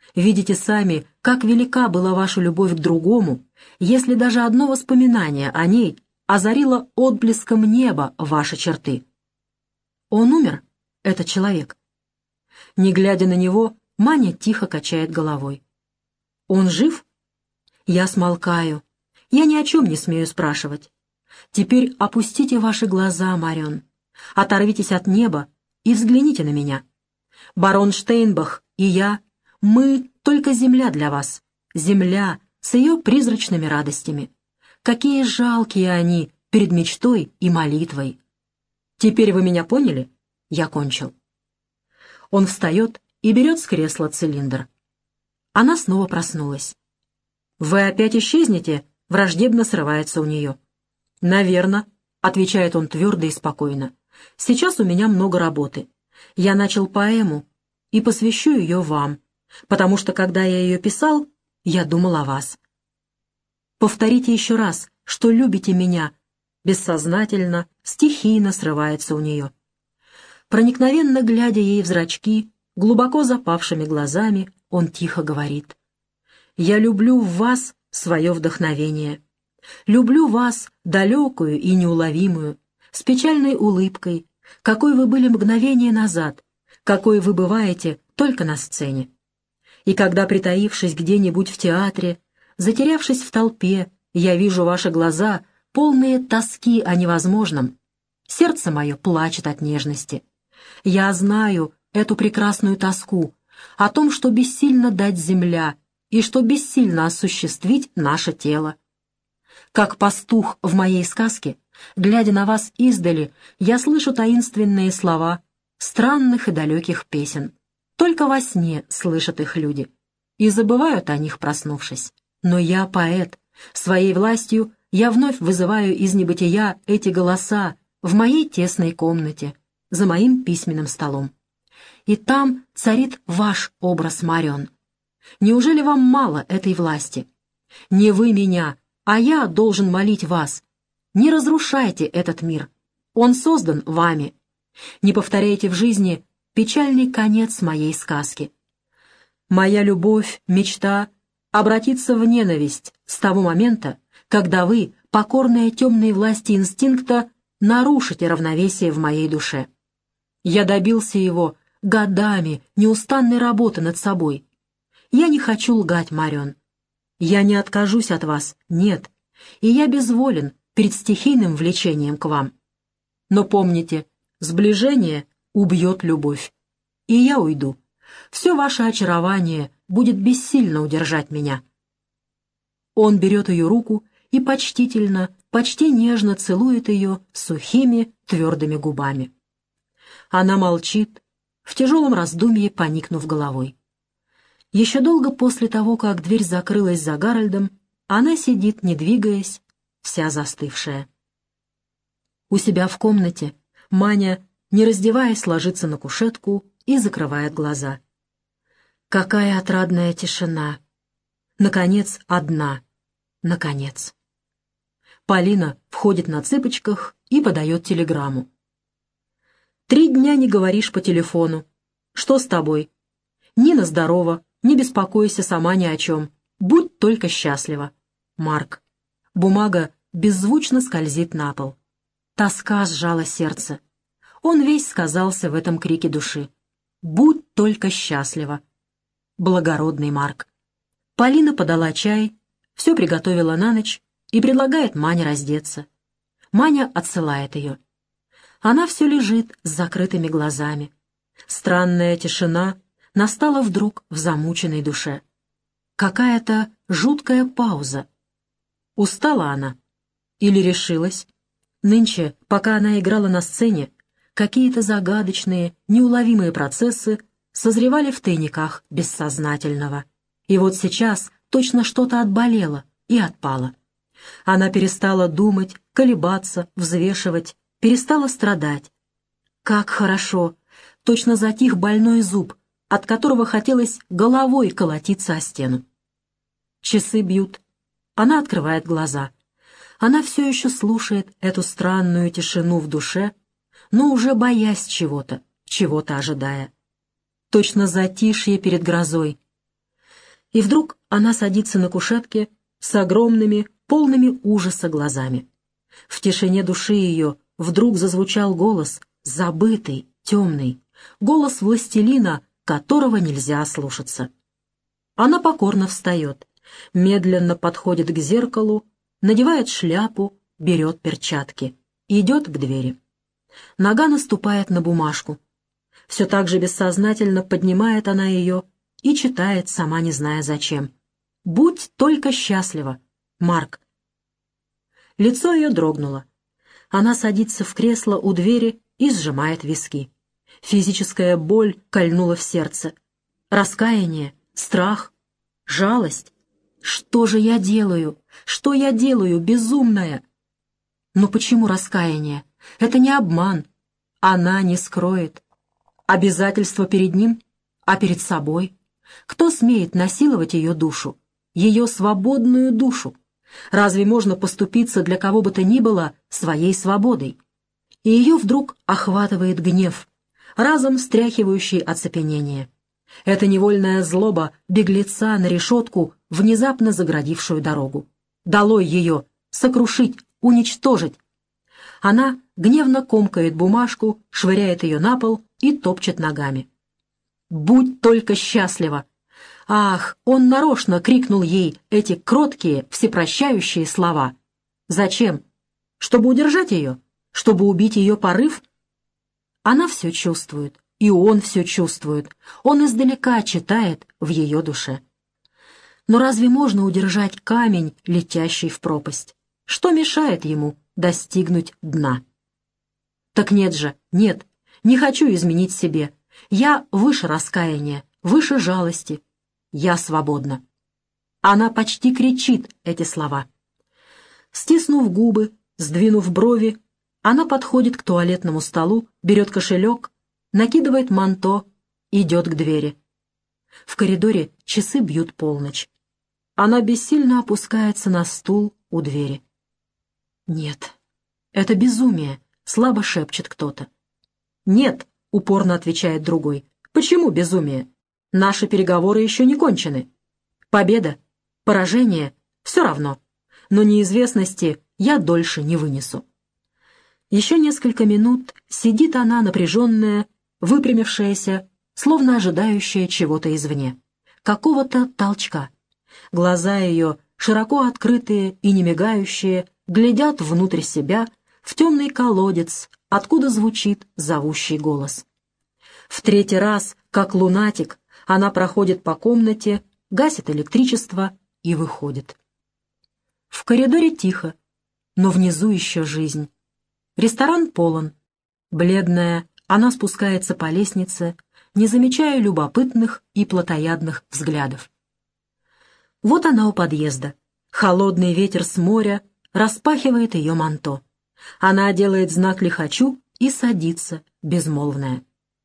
Видите сами, как велика была ваша любовь к другому, если даже одно воспоминание о ней озарило отблеском неба ваши черты. Он умер, этот человек. Не глядя на него, Маня тихо качает головой. Он жив? Я смолкаю. Я ни о чем не смею спрашивать. Теперь опустите ваши глаза, Марион. Оторвитесь от неба и взгляните на меня. Барон Штейнбах и я, мы только земля для вас. Земля с ее призрачными радостями. Какие жалкие они перед мечтой и молитвой. Теперь вы меня поняли? Я кончил. Он встает и берет с кресла цилиндр. Она снова проснулась. «Вы опять исчезнете?» — враждебно срывается у нее. «Наверно», — отвечает он твердо и спокойно. «Сейчас у меня много работы. Я начал поэму и посвящу ее вам, потому что, когда я ее писал, я думал о вас. Повторите еще раз, что любите меня». Бессознательно, стихийно срывается у нее. Проникновенно глядя ей в зрачки, глубоко запавшими глазами, он тихо говорит. «Я люблю в вас свое вдохновение. Люблю вас, далекую и неуловимую, с печальной улыбкой, какой вы были мгновение назад, какой вы бываете только на сцене. И когда, притаившись где-нибудь в театре, затерявшись в толпе, я вижу ваши глаза, полные тоски о невозможном, сердце мое плачет от нежности. Я знаю эту прекрасную тоску о том, что бессильно дать земля и что бессильно осуществить наше тело. Как пастух в моей сказке, глядя на вас издали, я слышу таинственные слова странных и далеких песен. Только во сне слышат их люди и забывают о них, проснувшись. Но я поэт, своей властью я вновь вызываю из небытия эти голоса в моей тесной комнате, за моим письменным столом. И там царит ваш образ, Марион. Неужели вам мало этой власти? Не вы меня, а я должен молить вас. Не разрушайте этот мир. Он создан вами. Не повторяйте в жизни печальный конец моей сказки. Моя любовь, мечта обратится в ненависть с того момента, когда вы, покорная темной власти инстинкта, нарушите равновесие в моей душе. Я добился его годами неустанной работы над собой. Я не хочу лгать, Марион. Я не откажусь от вас, нет, и я безволен перед стихийным влечением к вам. Но помните, сближение убьет любовь, и я уйду. Все ваше очарование будет бессильно удержать меня. Он берет ее руку и почтительно, почти нежно целует ее сухими, твердыми губами. Она молчит, в тяжелом раздумье поникнув головой. Еще долго после того, как дверь закрылась за Гарольдом, она сидит, не двигаясь, вся застывшая. У себя в комнате Маня, не раздеваясь, ложится на кушетку и закрывает глаза. Какая отрадная тишина! Наконец, одна. Наконец. Полина входит на цыпочках и подает телеграмму. 3 дня не говоришь по телефону. Что с тобой? Нина здорова, не беспокойся сама ни о чем. Будь только счастлива. Марк. Бумага беззвучно скользит на пол. Тоска сжала сердце. Он весь сказался в этом крике души. Будь только счастлива. Благородный Марк. Полина подала чай, все приготовила на ночь и предлагает Мане раздеться. Маня отсылает ее. Она все лежит с закрытыми глазами. Странная тишина настала вдруг в замученной душе. Какая-то жуткая пауза. Устала она? Или решилась? Нынче, пока она играла на сцене, какие-то загадочные, неуловимые процессы созревали в тайниках бессознательного. И вот сейчас точно что-то отболело и отпало. Она перестала думать, колебаться, взвешивать, перестала страдать. Как хорошо! Точно затих больной зуб, от которого хотелось головой колотиться о стену. Часы бьют. Она открывает глаза. Она все еще слушает эту странную тишину в душе, но уже боясь чего-то, чего-то ожидая. Точно затишье перед грозой. И вдруг она садится на кушетке с огромными, полными ужаса глазами. В тишине души ее вдруг зазвучал голос, забытый, темный, голос властелина, которого нельзя ослушаться. Она покорно встает, медленно подходит к зеркалу, надевает шляпу, берет перчатки, идет к двери. Нога наступает на бумажку. Все так же бессознательно поднимает она ее и читает, сама не зная зачем. «Будь только счастлива, Марк». Лицо ее дрогнуло. Она садится в кресло у двери и сжимает виски. Физическая боль кольнула в сердце. Раскаяние, страх, жалость. Что же я делаю? Что я делаю, безумная? Но почему раскаяние? Это не обман. Она не скроет. Обязательство перед ним, а перед собой. Кто смеет насиловать ее душу, ее свободную душу? Разве можно поступиться для кого бы то ни было своей свободой? И ее вдруг охватывает гнев, разом стряхивающий оцепенение. Это невольная злоба беглеца на решетку, внезапно заградившую дорогу. Долой ее, сокрушить, уничтожить. Она гневно комкает бумажку, швыряет ее на пол и топчет ногами. «Будь только счастлива!» Ах, он нарочно крикнул ей эти кроткие, всепрощающие слова. Зачем? Чтобы удержать ее? Чтобы убить ее порыв? Она все чувствует, и он все чувствует. Он издалека читает в ее душе. Но разве можно удержать камень, летящий в пропасть? Что мешает ему достигнуть дна? Так нет же, нет, не хочу изменить себе. Я выше раскаяния, выше жалости. Я свободна. Она почти кричит эти слова. Стиснув губы, сдвинув брови, она подходит к туалетному столу, берет кошелек, накидывает манто, идет к двери. В коридоре часы бьют полночь. Она бессильно опускается на стул у двери. «Нет, это безумие», — слабо шепчет кто-то. «Нет», — упорно отвечает другой. «Почему безумие? Наши переговоры еще не кончены. Победа, поражение — все равно. Но неизвестности я дольше не вынесу». Еще несколько минут сидит она напряженная, выпрямившаяся, словно ожидающая чего-то извне, какого-то толчка. Глаза ее, широко открытые и не мигающие, глядят внутрь себя, в темный колодец, откуда звучит зовущий голос. В третий раз, как лунатик, она проходит по комнате, гасит электричество и выходит. В коридоре тихо, но внизу еще жизнь. Ресторан полон. Бледная, она спускается по лестнице, не замечая любопытных и плотоядных взглядов. Вот она у подъезда. Холодный ветер с моря распахивает ее манто. Она делает знак лихачу и садится, безмолвная.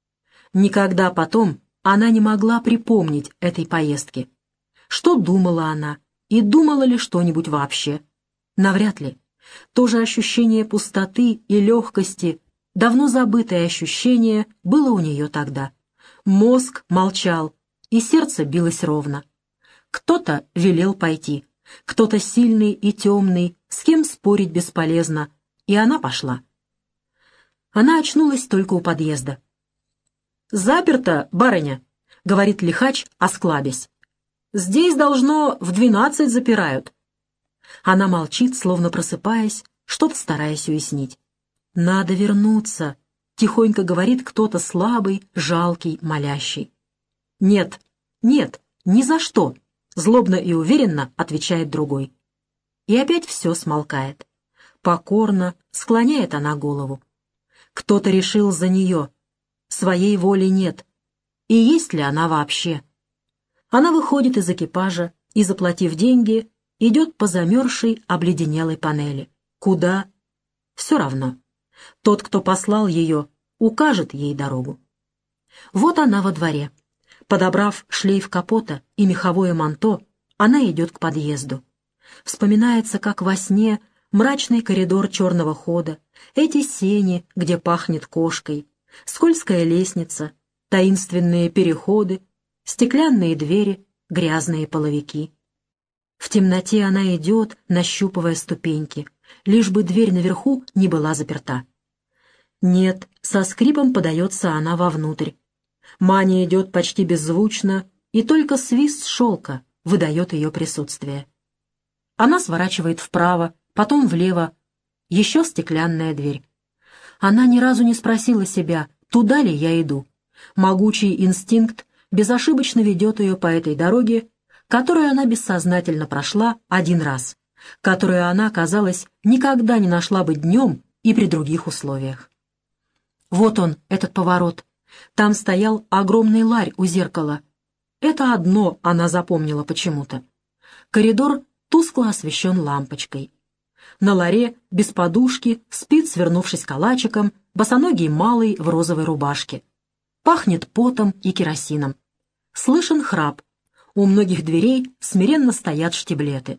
Никогда потом она не могла припомнить этой поездки. Что думала она, и думала ли что-нибудь вообще? Навряд ли. То же ощущение пустоты и легкости, давно забытое ощущение, было у нее тогда. Мозг молчал, и сердце билось ровно. Кто-то велел пойти, кто-то сильный и темный, с кем спорить бесполезно, и она пошла. Она очнулась только у подъезда. «Заперто, барыня», — говорит лихач, осклабясь. «Здесь, должно, в 12 запирают». Она молчит, словно просыпаясь, что-то стараясь уяснить. «Надо вернуться», — тихонько говорит кто-то слабый, жалкий, молящий. «Нет, нет, ни за что», — злобно и уверенно отвечает другой. И опять все смолкает. Покорно склоняет она голову. Кто-то решил за нее. Своей воли нет. И есть ли она вообще? Она выходит из экипажа и, заплатив деньги, идет по замерзшей, обледенелой панели. Куда? Все равно. Тот, кто послал ее, укажет ей дорогу. Вот она во дворе. Подобрав шлейф капота и меховое манто, она идет к подъезду. Вспоминается, как во сне, мрачный коридор черного хода, эти сени, где пахнет кошкой, скользкая лестница, таинственные переходы, стеклянные двери, грязные половики. В темноте она идет, нащупывая ступеньки, лишь бы дверь наверху не была заперта. Нет, со скрипом подается она вовнутрь. Маня идет почти беззвучно, и только свист шелка выдает ее присутствие. Она сворачивает вправо, потом влево. Еще стеклянная дверь. Она ни разу не спросила себя, туда ли я иду. Могучий инстинкт безошибочно ведет ее по этой дороге, которую она бессознательно прошла один раз, которую она, казалось, никогда не нашла бы днем и при других условиях. Вот он, этот поворот. Там стоял огромный ларь у зеркала. Это одно она запомнила почему-то. Коридор тускло освещен лампочкой. На ларе, без подушки, спит, свернувшись калачиком, босоногий малый в розовой рубашке. Пахнет потом и керосином. Слышен храп. У многих дверей смиренно стоят штиблеты.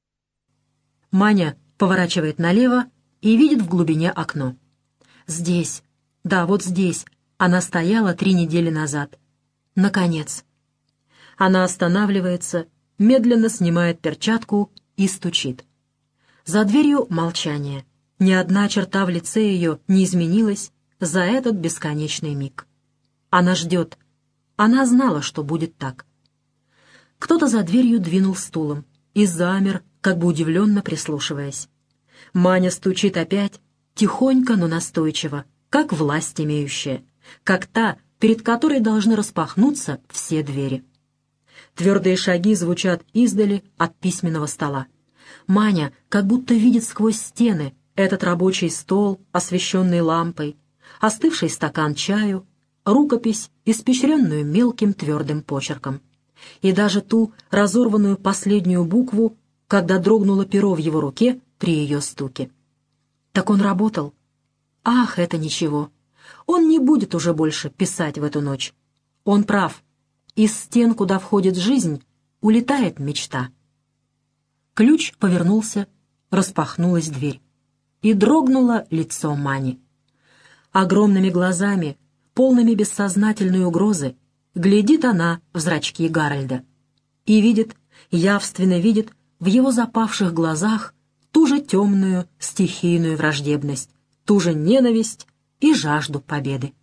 Маня поворачивает налево и видит в глубине окно. Здесь, да, вот здесь, она стояла 3 недели назад. Наконец. Она останавливается, медленно снимает перчатку и стучит. За дверью молчание. Ни одна черта в лице ее не изменилась за этот бесконечный миг. Она ждет. Она знала, что будет так. Кто-то за дверью двинул стулом и замер, как бы удивленно прислушиваясь. Маня стучит опять, тихонько, но настойчиво, как власть имеющая, как та, перед которой должны распахнуться все двери. Твердые шаги звучат издали от письменного стола. Маня как будто видит сквозь стены этот рабочий стол, освещенный лампой, остывший стакан чаю, рукопись, испещренную мелким твердым почерком. И даже ту разорванную последнюю букву, когда дрогнуло перо в его руке при ее стуке. Так он работал. Ах, это ничего. Он не будет уже больше писать в эту ночь. Он прав. Из стен, куда входит жизнь, улетает мечта. Ключ повернулся, распахнулась дверь. И дрогнуло лицо Мани. Огромными глазами, полными бессознательной угрозы, глядит она в зрачки Гарольда. И видит, явственно видит в его запавших глазах ту же темную стихийную враждебность, ту же ненависть и жажду победы.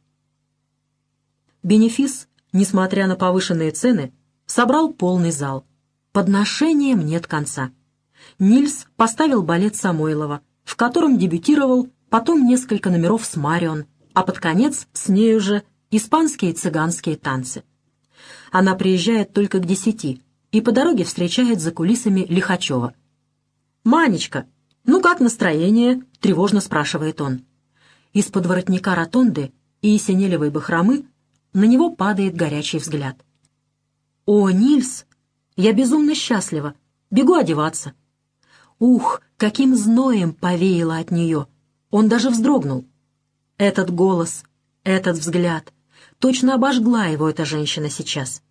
Бенефис, несмотря на повышенные цены, собрал полный зал. Подношениям нет конца. Нильс поставил балет Самойлова, в котором дебютировал потом несколько номеров с Марион, а под конец с нею же испанские цыганские танцы. Она приезжает только к 10 и по дороге встречает за кулисами Лихачева. «Манечка, ну как настроение?» — тревожно спрашивает он. Из-под воротника ротонды и синелевой бахромы на него падает горячий взгляд. «О, Нильс, я безумно счастлива, бегу одеваться». Ух, каким зноем повеяло от нее! Он даже вздрогнул. Этот голос, этот взгляд, точно обожгла его эта женщина сейчас.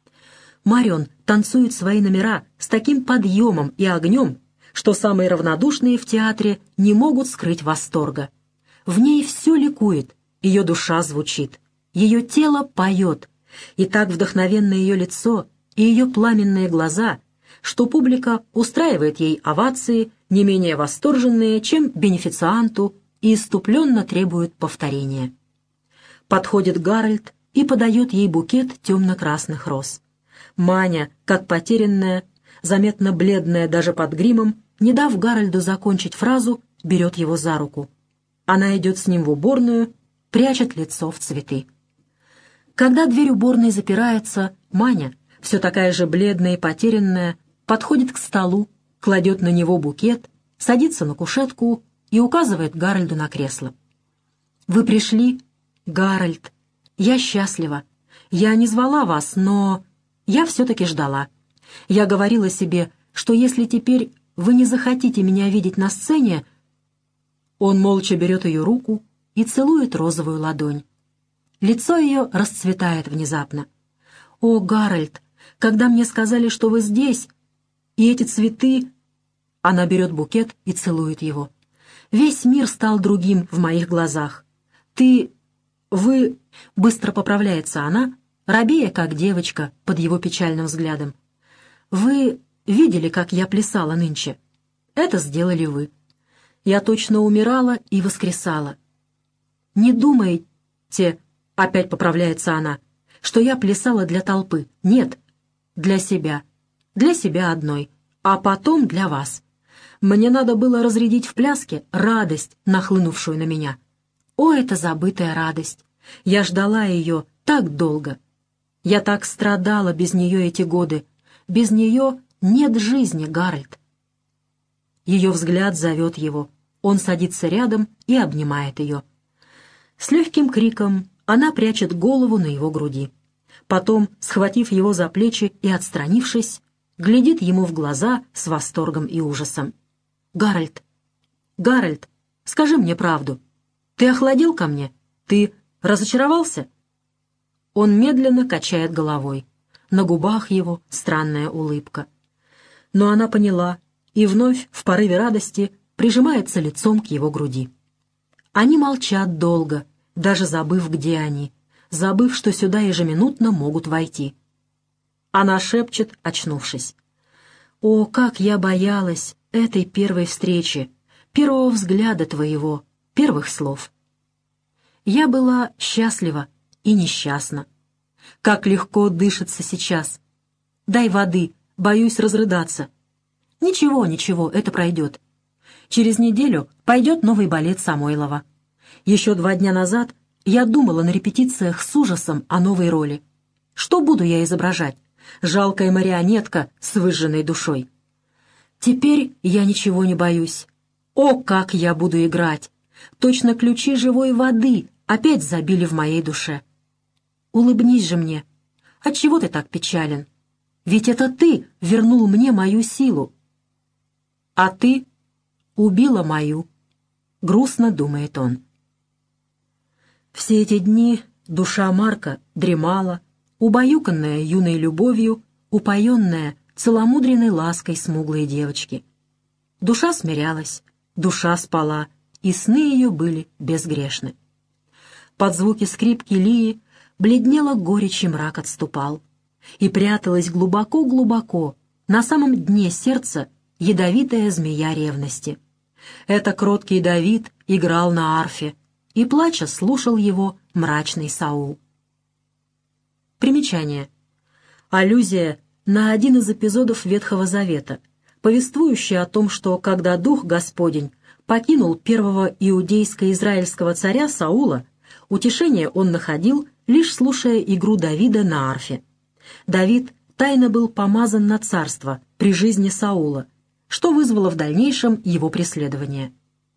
Марион танцует свои номера с таким подъемом и огнем, что самые равнодушные в театре не могут скрыть восторга. В ней все ликует, ее душа звучит, ее тело поет, и так вдохновенно ее лицо и ее пламенные глаза, что публика устраивает ей овации, не менее восторженные, чем бенефицианту, и исступленно требует повторения. Подходит Гарольд и подает ей букет темно-красных роз. Маня, как потерянная, заметно бледная даже под гримом, не дав Гарольду закончить фразу, берет его за руку. Она идет с ним в уборную, прячет лицо в цветы. Когда дверь уборной запирается, Маня, все такая же бледная и потерянная, подходит к столу, кладет на него букет, садится на кушетку и указывает Гарольду на кресло. «Вы пришли, Гарольд. Я счастлива. Я не звала вас, но я все-таки ждала. Я говорила себе, что если теперь вы не захотите меня видеть на сцене...» Он молча берет ее руку и целует розовую ладонь. Лицо ее расцветает внезапно. «О, Гарольд, когда мне сказали, что вы здесь, и эти цветы...» Она берет букет и целует его. «Весь мир стал другим в моих глазах. Вы...» Быстро поправляется она, робея, как девочка, под его печальным взглядом. Вы видели, как я плясала нынче? Это сделали вы. Я точно умирала и воскресала. Не думайте, опять поправляется она, что я плясала для толпы. Нет, для себя. Для себя одной, а потом для вас. Мне надо было разрядить в пляске радость, нахлынувшую на меня. О, это забытая радость! Я ждала ее так долго. Я так страдала без нее эти годы. Без нее нет жизни, Гарольд. Ее взгляд зовет его. Он садится рядом и обнимает ее. С легким криком она прячет голову на его груди. Потом, схватив его за плечи и отстранившись, глядит ему в глаза с восторгом и ужасом. «Гарольд, Гарольд, скажи мне правду. Ты охладел ко мне? Ты разочаровался?» Он медленно качает головой. На губах его странная улыбка. Но она поняла и вновь в порыве радости прижимается лицом к его груди. Они молчат долго, даже забыв, где они, забыв, что сюда ежеминутно могут войти. Она шепчет, очнувшись. «О, как я боялась этой первой встречи, первого взгляда твоего, первых слов. Я была счастлива и несчастна. Как легко дышится сейчас. Дай воды, боюсь разрыдаться. Ничего, ничего, это пройдет. Через неделю пойдет новый балет Самойлова. Еще 2 дня назад я думала на репетициях с ужасом о новой роли. Что буду я изображать? Жалкая марионетка с выжженной душой. Теперь я ничего не боюсь. О, как я буду играть! Точно ключи живой воды опять забили в моей душе. Улыбнись же мне. Отчего ты так печален? Ведь это ты вернул мне мою силу. А ты убила мою, грустно думает он. Все эти дни душа Марка дремала, убаюканная юной любовью, упоенная целомудренной лаской смуглой девочки. Душа смирялась, душа спала, и сны ее были безгрешны. Под звуки скрипки Лии бледнела горечь, и мрак отступал, и пряталась глубоко-глубоко, на самом дне сердца, ядовитая змея ревности. Это кроткий Давид играл на арфе, и, плача, слушал его мрачный Саул. Примечание. Аллюзия на один из эпизодов Ветхого Завета, повествующий о том, что, когда Дух Господень покинул первого иудейско-израильского царя Саула, утешение он находил, лишь слушая игру Давида на арфе. Давид тайно был помазан на царство при жизни Саула, что вызвало в дальнейшем его преследование.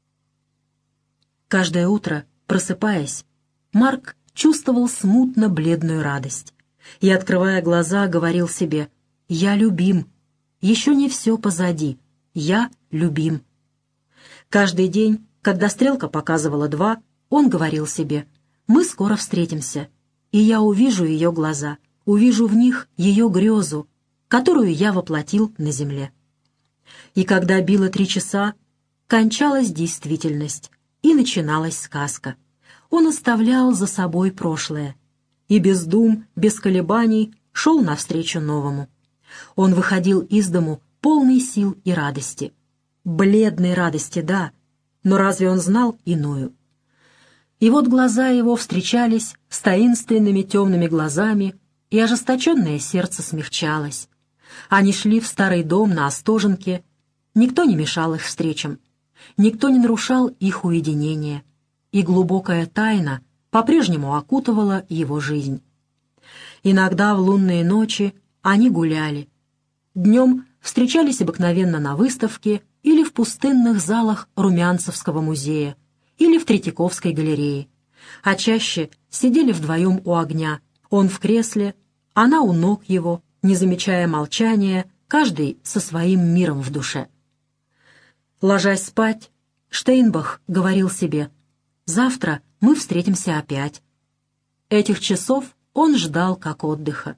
Каждое утро, просыпаясь, Марк чувствовал смутно бледную радость и, открывая глаза, говорил себе: «Я любим, еще не все позади, я любим». Каждый день, когда стрелка показывала 2, он говорил себе: «Мы скоро встретимся, и я увижу ее глаза, увижу в них ее грезу, которую я воплотил на земле». И когда било 3 часа, кончалась действительность, и начиналась сказка. Он оставлял за собой прошлое и без дум, без колебаний шел навстречу новому. Он выходил из дому полный сил и радости. Бледной радости, да, но разве он знал иную? И вот глаза его встречались с таинственными темными глазами, и ожесточенное сердце смягчалось. Они шли в старый дом на Остоженке, никто не мешал их встречам, никто не нарушал их уединение, и глубокая тайна по-прежнему окутывала его жизнь. Иногда в лунные ночи они гуляли. Днем встречались обыкновенно на выставке или в пустынных залах Румянцевского музея, или в Третьяковской галерее, а чаще сидели вдвоем у огня, он в кресле, она у ног его, не замечая молчания, каждый со своим миром в душе. Ложась спать, Штейнбах говорил себе: «Завтра мы встретимся опять». Этих часов он ждал как отдыха.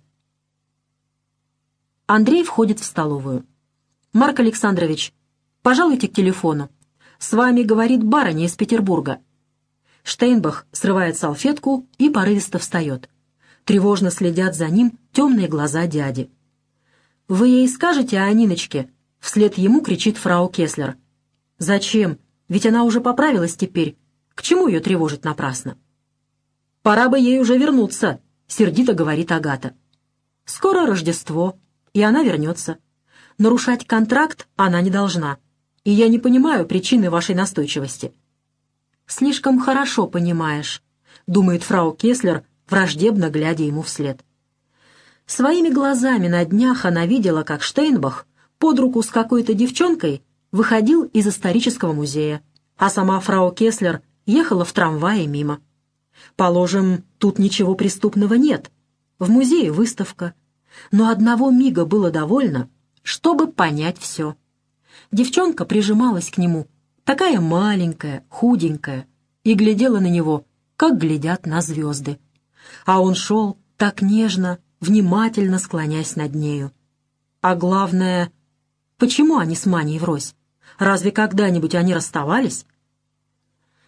Андрей входит в столовую. «Марк Александрович, пожалуйте к телефону. С вами говорит барыня из Петербурга». Штейнбах срывает салфетку и порывисто встает. Тревожно следят за ним темные глаза дяди. «Вы ей скажете о Ниночке?» — вслед ему кричит фрау Кеслер. «Зачем? Ведь она уже поправилась теперь. К чему ее тревожить напрасно?» «Пора бы ей уже вернуться», — сердито говорит Агата. «Скоро Рождество, и она вернется. Нарушать контракт она не должна, и я не понимаю причины вашей настойчивости». «Слишком хорошо понимаешь», — думает фрау Кеслер, враждебно глядя ему вслед. Своими глазами на днях она видела, как Штейнбах под руку с какой-то девчонкой выходил из исторического музея, а сама фрау Кеслер ехала в трамвае мимо. Положим, тут ничего преступного нет. В музее выставка. Но одного мига было довольно, чтобы понять все. Девчонка прижималась к нему, такая маленькая, худенькая, и глядела на него, как глядят на звезды. А он шел так нежно, внимательно склонясь над нею. А главное, почему они с Маней врозь? Разве когда-нибудь они расставались?